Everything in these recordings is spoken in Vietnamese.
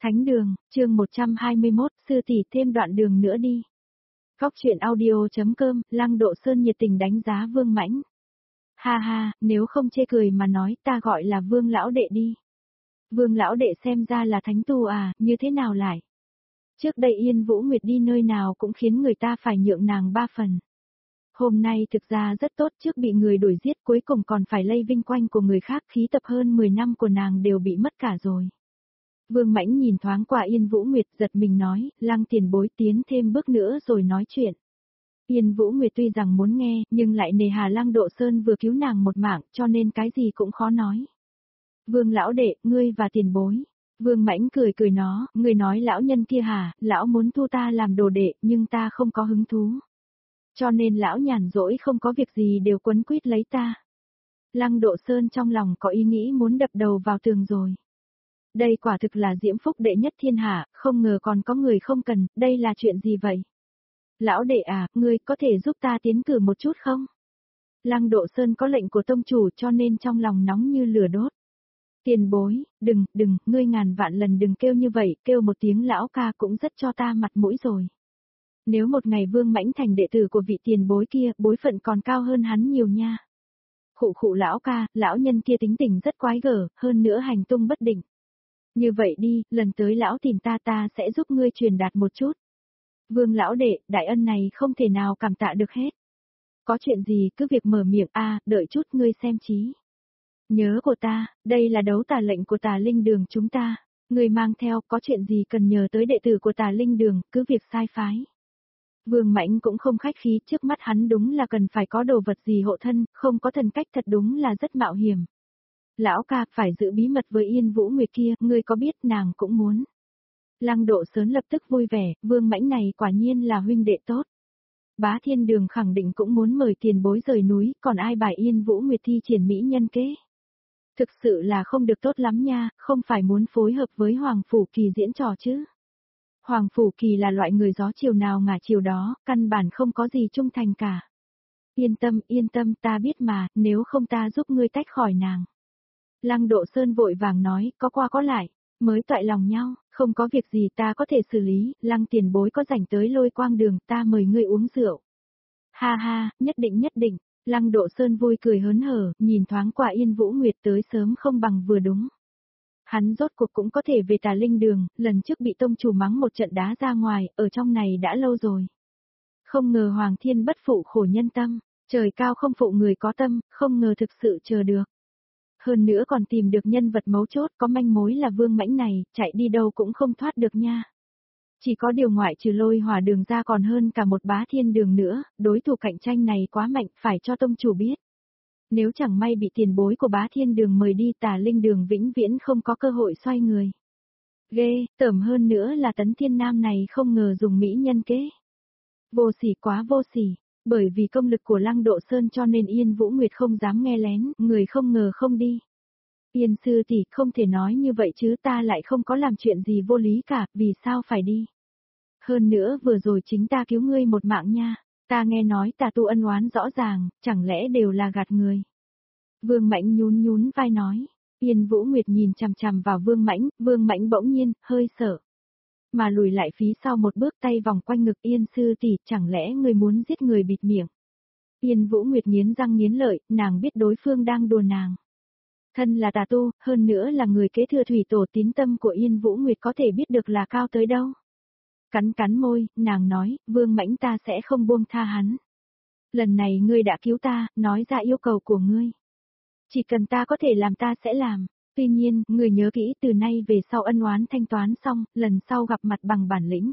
Thánh đường, chương 121, sư tỷ thêm đoạn đường nữa đi. Góc truyện audio.com, Lăng Độ Sơn nhiệt tình đánh giá Vương Mãnh. Ha ha, nếu không chê cười mà nói ta gọi là Vương lão đệ đi. Vương lão đệ xem ra là thánh tu à, như thế nào lại? Trước đây Yên Vũ Nguyệt đi nơi nào cũng khiến người ta phải nhượng nàng 3 phần. Hôm nay thực ra rất tốt, trước bị người đuổi giết cuối cùng còn phải lây vinh quanh của người khác, khí tập hơn 10 năm của nàng đều bị mất cả rồi. Vương Mãnh nhìn thoáng qua Yên Vũ Nguyệt, giật mình nói, Lăng tiền bối tiến thêm bước nữa rồi nói chuyện. Yên Vũ Nguyệt tuy rằng muốn nghe, nhưng lại nề hà Lăng Độ Sơn vừa cứu nàng một mạng, cho nên cái gì cũng khó nói. Vương lão đệ, ngươi và tiền bối. Vương Mãnh cười cười nó, ngươi nói lão nhân kia hả, lão muốn thu ta làm đồ đệ, nhưng ta không có hứng thú. Cho nên lão nhàn rỗi không có việc gì đều quấn quýt lấy ta. Lăng Độ Sơn trong lòng có ý nghĩ muốn đập đầu vào tường rồi. Đây quả thực là diễm phúc đệ nhất thiên hạ, không ngờ còn có người không cần, đây là chuyện gì vậy? Lão đệ à, ngươi có thể giúp ta tiến cử một chút không? Lăng Độ Sơn có lệnh của tông chủ cho nên trong lòng nóng như lửa đốt. Tiền bối, đừng, ngươi ngàn vạn lần đừng kêu như vậy, kêu một tiếng lão ca cũng rất cho ta mặt mũi rồi. Nếu một ngày Vương Mãnh thành đệ tử của vị tiền bối kia, bối phận còn cao hơn hắn nhiều nha. Khụ lão ca, lão nhân kia tính tình rất quái gở, hơn nữa hành tung bất định. Như vậy đi, lần tới lão tìm ta sẽ giúp ngươi truyền đạt một chút. Vương lão đệ, đại ân này không thể nào cảm tạ được hết. Có chuyện gì cứ việc mở miệng đợi chút ngươi xem trí. Nhớ của ta, đây là đấu tà lệnh của Tà Linh Đường chúng ta. Ngươi mang theo, có chuyện gì cần nhờ tới đệ tử của Tà Linh Đường, cứ việc sai phái. Vương Mãnh cũng không khách khí, trước mắt hắn đúng là cần phải có đồ vật gì hộ thân, không có thần cách thật đúng là rất mạo hiểm. Lão ca, phải giữ bí mật với Yên Vũ Nguyệt kia, ngươi có biết nàng cũng muốn. Lăng Độ Sơn lập tức vui vẻ, Vương Mãnh này quả nhiên là huynh đệ tốt. Bá Thiên Đường khẳng định cũng muốn mời tiền bối rời núi, còn ai bài Yên Vũ Nguyệt thi triển mỹ nhân kế. Thực sự là không được tốt lắm nha, không phải muốn phối hợp với Hoàng Phủ Kỳ diễn trò chứ. Hoàng Phủ Kỳ là loại người gió chiều nào ngả chiều đó, căn bản không có gì trung thành cả. Yên tâm ta biết mà, nếu không ta giúp ngươi tách khỏi nàng. Lăng Độ Sơn vội vàng nói, có qua có lại, mới toại lòng nhau, không có việc gì ta có thể xử lý, Lăng tiền bối có rảnh tới Lôi Quang Đường, ta mời ngươi uống rượu. Ha ha, nhất định, Lăng Độ Sơn vui cười hớn hở, nhìn thoáng qua Yên Vũ Nguyệt tới sớm không bằng vừa đúng. Hắn rốt cuộc cũng có thể về Tà Linh Đường, lần trước bị tông chủ mắng một trận đá ra ngoài, ở trong này đã lâu rồi. Không ngờ Hoàng Thiên bất phụ khổ nhân tâm, trời cao không phụ người có tâm, không ngờ thực sự chờ được. Hơn nữa còn tìm được nhân vật mấu chốt, có manh mối là Vương Mãnh này, chạy đi đâu cũng không thoát được nha. Chỉ có điều ngoại trừ Lôi Hỏa Đường ra còn hơn cả một Bá Thiên Đường nữa, đối thủ cạnh tranh này quá mạnh, phải cho tông chủ biết. Nếu chẳng may bị tiền bối của Bá Thiên Đường mời đi, Tà Linh Đường vĩnh viễn không có cơ hội xoay người. Ghê, tởm hơn nữa là Tấn Thiên Nam này không ngờ dùng mỹ nhân kế. Vô sỉ quá vô sỉ, bởi vì công lực của Lăng Độ Sơn cho nên Yên Vũ Nguyệt không dám nghe lén, người không ngờ không đi. Yên sư tỷ, không thể nói như vậy chứ, ta lại không có làm chuyện gì vô lý cả, vì sao phải đi. Hơn nữa vừa rồi chính ta cứu ngươi một mạng nha, ta nghe nói tà tu ân oán rõ ràng, chẳng lẽ đều là gạt người. Vương Mãnh nhún vai nói. Yên Vũ Nguyệt nhìn chằm chằm vào Vương Mãnh bỗng nhiên, hơi sợ. Mà lùi lại phía sau một bước, tay vòng quanh ngực. Yên sư tỷ, chẳng lẽ ngươi muốn giết người bịt miệng. Yên Vũ Nguyệt nghiến răng nghiến lợi, nàng biết đối phương đang đùa nàng. Thân là tà tu, hơn nữa là người kế thừa thủy tổ, tín tâm của Yên Vũ Nguyệt có thể biết được là cao tới đâu. Cắn môi, nàng nói, Vương Mãnh ta sẽ không buông tha hắn. Lần này ngươi đã cứu ta, nói ra yêu cầu của ngươi. Chỉ cần ta có thể làm ta sẽ làm. Tuy nhiên, người nhớ kỹ, từ nay về sau ân oán thanh toán xong, lần sau gặp mặt bằng bản lĩnh.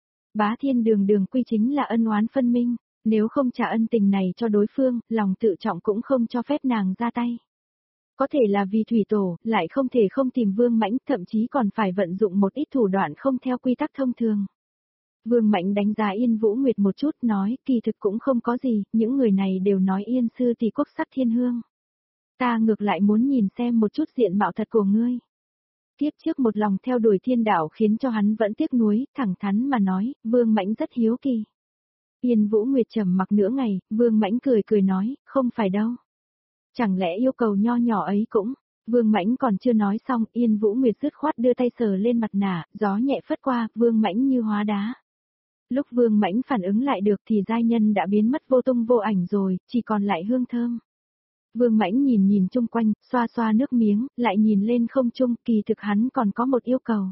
Bá Thiên Đường quy chính là ân oán phân minh, nếu không trả ân tình này cho đối phương, lòng tự trọng cũng không cho phép nàng ra tay. Có thể là vì thủy tổ, lại không thể không tìm Vương Mãnh, thậm chí còn phải vận dụng một ít thủ đoạn không theo quy tắc thông thường. Vương Mãnh đánh giá Yên Vũ Nguyệt một chút, nói, kỳ thực cũng không có gì, những người này đều nói Yên sư tỷ quốc sắc thiên hương. Ta ngược lại muốn nhìn xem một chút diện mạo thật của ngươi. Tiếp trước một lòng theo đuổi thiên đạo khiến cho hắn vẫn tiếc nuối, thẳng thắn mà nói, Vương Mãnh rất hiếu kỳ. Yên Vũ Nguyệt trầm mặc nửa ngày, Vương Mãnh cười nói, không phải đâu. Chẳng lẽ yêu cầu nho nhỏ ấy cũng, Vương Mãnh còn chưa nói xong, Yên Vũ Nguyệt dứt khoát đưa tay sờ lên mặt nạ, gió nhẹ phất qua, Vương Mãnh như hóa đá. Lúc Vương Mãnh phản ứng lại được thì giai nhân đã biến mất vô tung vô ảnh rồi, chỉ còn lại hương thơm. Vương Mãnh nhìn nhìn chung quanh, xoa xoa nước miếng, lại nhìn lên không trung, kỳ thực hắn còn có một yêu cầu.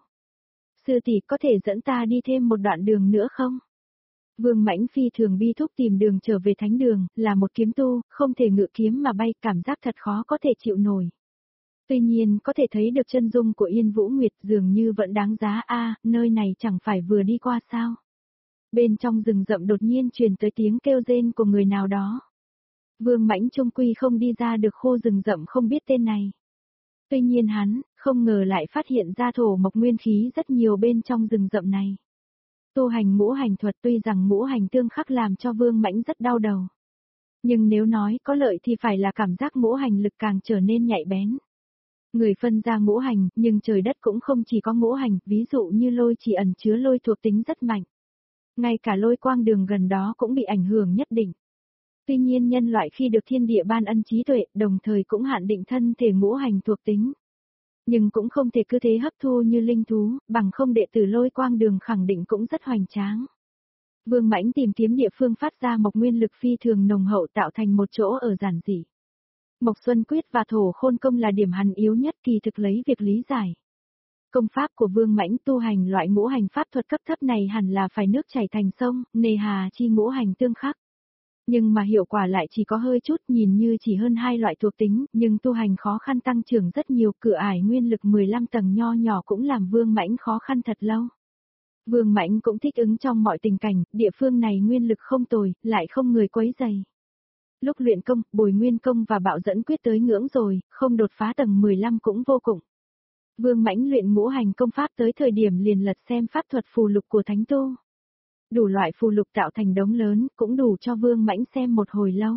Sư tỷ có thể dẫn ta đi thêm một đoạn đường nữa không? Vương Mãnh phi thường bi thúc tìm đường trở về thánh đường, là một kiếm tu, không thể ngự kiếm mà bay, cảm giác thật khó có thể chịu nổi. Tuy nhiên có thể thấy được chân dung của Yên Vũ Nguyệt dường như vẫn đáng giá nơi này chẳng phải vừa đi qua sao. Bên trong rừng rậm đột nhiên truyền tới tiếng kêu rên của người nào đó. Vương Mãnh trung quy không đi ra được khu rừng rậm không biết tên này. Tuy nhiên hắn, không ngờ lại phát hiện ra thổ mộc nguyên khí rất nhiều bên trong rừng rậm này. Tu hành ngũ hành thuật tuy rằng ngũ hành tương khắc làm cho Vương Mãnh rất đau đầu. Nhưng nếu nói có lợi thì phải là cảm giác ngũ hành lực càng trở nên nhạy bén. Người phân ra ngũ hành, nhưng trời đất cũng không chỉ có ngũ hành, ví dụ như lôi chỉ ẩn chứa lôi thuộc tính rất mạnh. Ngay cả lôi quang đường gần đó cũng bị ảnh hưởng nhất định. Tuy nhiên nhân loại khi được thiên địa ban ân trí tuệ, đồng thời cũng hạn định thân thể ngũ hành thuộc tính. Nhưng cũng không thể cứ thế hấp thu như linh thú, bằng không đệ tử lôi quang đường khẳng định cũng rất hoành tráng. Vương Mãnh tìm kiếm địa phương phát ra mộc nguyên lực phi thường nồng hậu tạo thành một chỗ ở giản dị. Mộc Xuân Quyết và Thổ Khôn Công là điểm hắn yếu nhất, kỳ thực lấy việc lý giải. Công pháp của Vương Mãnh tu hành loại ngũ hành pháp thuật cấp thấp này hẳn là phải nước chảy thành sông, nề hà chi ngũ hành tương khắc. Nhưng mà hiệu quả lại chỉ có hơi chút, nhìn như chỉ hơn hai loại thuộc tính, nhưng tu hành khó khăn tăng trưởng rất nhiều, cửa ải nguyên lực 15 tầng nho nhỏ cũng làm Vương Mãnh khó khăn thật lâu. Vương Mãnh cũng thích ứng trong mọi tình cảnh, địa phương này nguyên lực không tồi, lại không người quấy rầy. Lúc luyện công, bồi nguyên công và bạo dẫn quyết tới ngưỡng rồi, không đột phá tầng 15 cũng vô cùng. Vương Mãnh luyện ngũ hành công pháp tới thời điểm liền lật xem pháp thuật phù lục của thánh tu. Đủ loại phù lục tạo thành đống lớn, cũng đủ cho Vương Mãnh xem một hồi lâu.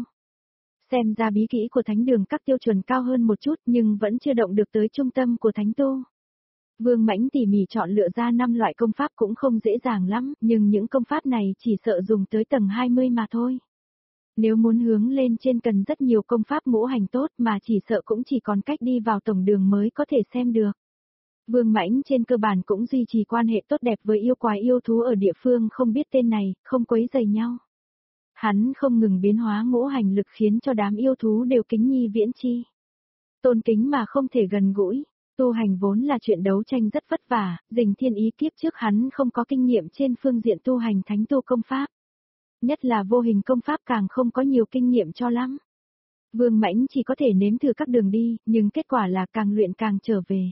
Xem ra bí kỹ của thánh đường các tiêu chuẩn cao hơn một chút nhưng vẫn chưa động được tới trung tâm của thánh tu. Vương Mãnh tỉ mỉ chọn lựa ra 5 loại công pháp cũng không dễ dàng lắm, nhưng những công pháp này chỉ sợ dùng tới tầng 20 mà thôi. Nếu muốn hướng lên trên cần rất nhiều công pháp ngũ hành tốt mà chỉ sợ cũng chỉ còn cách đi vào tổng đường mới có thể xem được. Vương Mãnh trên cơ bản cũng duy trì quan hệ tốt đẹp với yêu quái yêu thú ở địa phương không biết tên này, không quấy rầy nhau. Hắn không ngừng biến hóa ngũ hành lực khiến cho đám yêu thú đều kính nhi viễn chi. Tôn kính mà không thể gần gũi. Tu hành vốn là chuyện đấu tranh rất vất vả, Dình Thiên Ý kiếp trước hắn không có kinh nghiệm trên phương diện tu hành thánh tu công pháp. Nhất là vô hình công pháp càng không có nhiều kinh nghiệm cho lắm. Vương Mãnh chỉ có thể nếm thử các đường đi, nhưng kết quả là càng luyện càng trở về.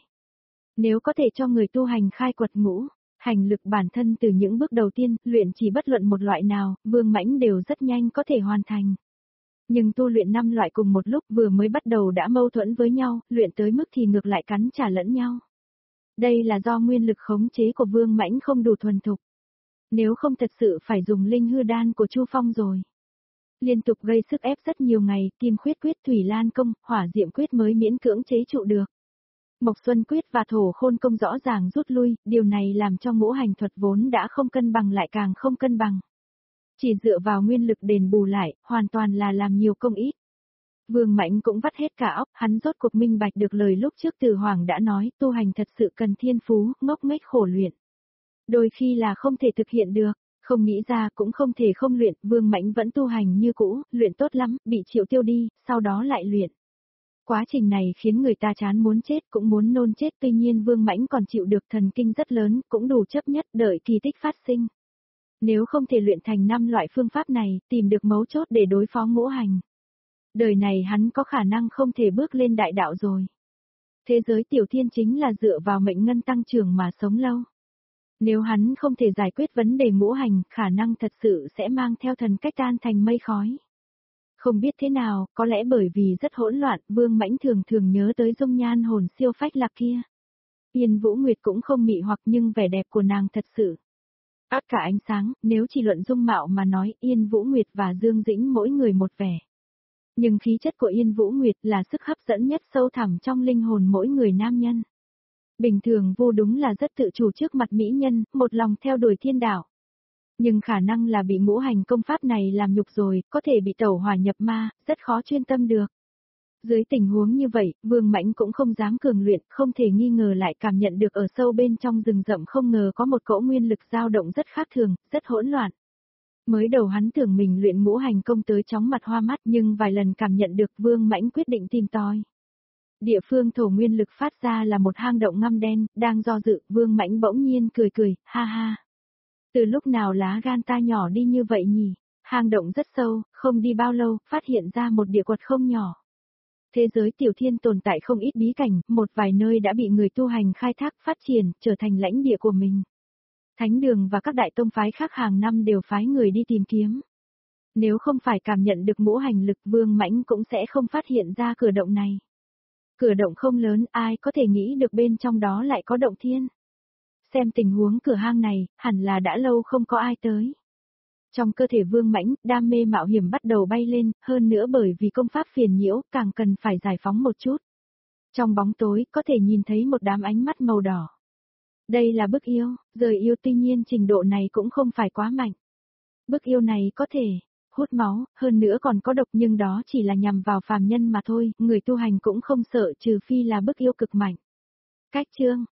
Nếu có thể cho người tu hành khai quật ngũ hành lực bản thân từ những bước đầu tiên, luyện chỉ bất luận một loại nào, Vương Mãnh đều rất nhanh có thể hoàn thành. Nhưng tu luyện 5 loại cùng một lúc vừa mới bắt đầu đã mâu thuẫn với nhau, luyện tới mức thì ngược lại cắn trả lẫn nhau. Đây là do nguyên lực khống chế của Vương Mãnh không đủ thuần thục. Nếu không thật sự phải dùng linh hư đan của Chu Phong rồi. Liên tục gây sức ép rất nhiều ngày, Kim Khuyết Quyết, Thủy Lan Công, Hỏa Diệm Quyết mới miễn cưỡng chế trụ được. Mộc Xuân Quyết và Thổ Khôn Công rõ ràng rút lui, điều này làm cho ngũ hành thuật vốn đã không cân bằng lại càng không cân bằng. Chỉ dựa vào nguyên lực đền bù lại, hoàn toàn là làm nhiều công ít. Vương Mãnh cũng vắt hết cả óc, hắn rốt cuộc minh bạch được lời lúc trước Từ Hoàng đã nói, tu hành thật sự cần thiên phú, ngốc nghếch khổ luyện. Đôi khi là không thể thực hiện được, không nghĩ ra cũng không thể không luyện, Vương Mãnh vẫn tu hành như cũ, luyện tốt lắm, bị Triệu Tiêu đi, sau đó lại luyện. Quá trình này khiến người ta chán muốn chết cũng muốn nôn chết, tuy nhiên Vương Mãnh còn chịu được, thần kinh rất lớn, cũng đủ chấp nhất đợi kỳ tích phát sinh. Nếu không thể luyện thành 5 loại phương pháp này, tìm được mấu chốt để đối phó ngũ hành. Đời này hắn có khả năng không thể bước lên đại đạo rồi. Thế giới tiểu thiên chính là dựa vào mệnh ngân tăng trưởng mà sống lâu. Nếu hắn không thể giải quyết vấn đề ngũ hành, khả năng thật sự sẽ mang theo thần cách tan thành mây khói. Không biết thế nào, có lẽ bởi vì rất hỗn loạn, Vương Mãnh thường thường nhớ tới dung nhan hồn siêu phách lạc kia. Yên Vũ Nguyệt cũng không mị hoặc nhưng vẻ đẹp của nàng thật sự. Át cả ánh sáng, nếu chỉ luận dung mạo mà nói, Yên Vũ Nguyệt và Dương Dĩnh mỗi người một vẻ. Nhưng khí chất của Yên Vũ Nguyệt là sức hấp dẫn nhất sâu thẳm trong linh hồn mỗi người nam nhân. Bình thường vô đúng là rất tự chủ trước mặt mỹ nhân, một lòng theo đuổi thiên đạo. Nhưng khả năng là bị ngũ hành công pháp này làm nhục rồi, có thể bị tẩu hỏa nhập ma, rất khó chuyên tâm được. Dưới tình huống như vậy, Vương Mãnh cũng không dám cường luyện, không thể nghi ngờ lại cảm nhận được ở sâu bên trong rừng rậm không ngờ có một cỗ nguyên lực dao động rất khác thường, rất hỗn loạn. Mới đầu hắn tưởng mình luyện ngũ hành công tới chóng mặt hoa mắt nhưng vài lần cảm nhận được Vương Mãnh quyết định tìm tòi. Địa phương thổ nguyên lực phát ra là một hang động ngăm đen, đang do dự, Vương Mãnh bỗng nhiên cười cười, ha ha. Từ lúc nào lá gan ta nhỏ đi như vậy nhỉ? Hang động rất sâu, không đi bao lâu, phát hiện ra một địa quật không nhỏ. Thế giới tiểu thiên tồn tại không ít bí cảnh, một vài nơi đã bị người tu hành khai thác phát triển, trở thành lãnh địa của mình. Thánh đường và các đại tông phái khác hàng năm đều phái người đi tìm kiếm. Nếu không phải cảm nhận được ngũ hành lực Vương Mãnh cũng sẽ không phát hiện ra cửa động này. Cửa động không lớn, ai có thể nghĩ được bên trong đó lại có động thiên. Xem tình huống cửa hang này, hẳn là đã lâu không có ai tới. Trong cơ thể Vương Mãnh, đam mê mạo hiểm bắt đầu bay lên, hơn nữa bởi vì công pháp phiền nhiễu, càng cần phải giải phóng một chút. Trong bóng tối, có thể nhìn thấy một đám ánh mắt màu đỏ. Đây là bức yêu, rời yêu tuy nhiên trình độ này cũng không phải quá mạnh. Bức yêu này có thể hút máu, hơn nữa còn có độc nhưng đó chỉ là nhằm vào phàm nhân mà thôi, người tu hành cũng không sợ trừ phi là bức yêu cực mạnh. Cách chương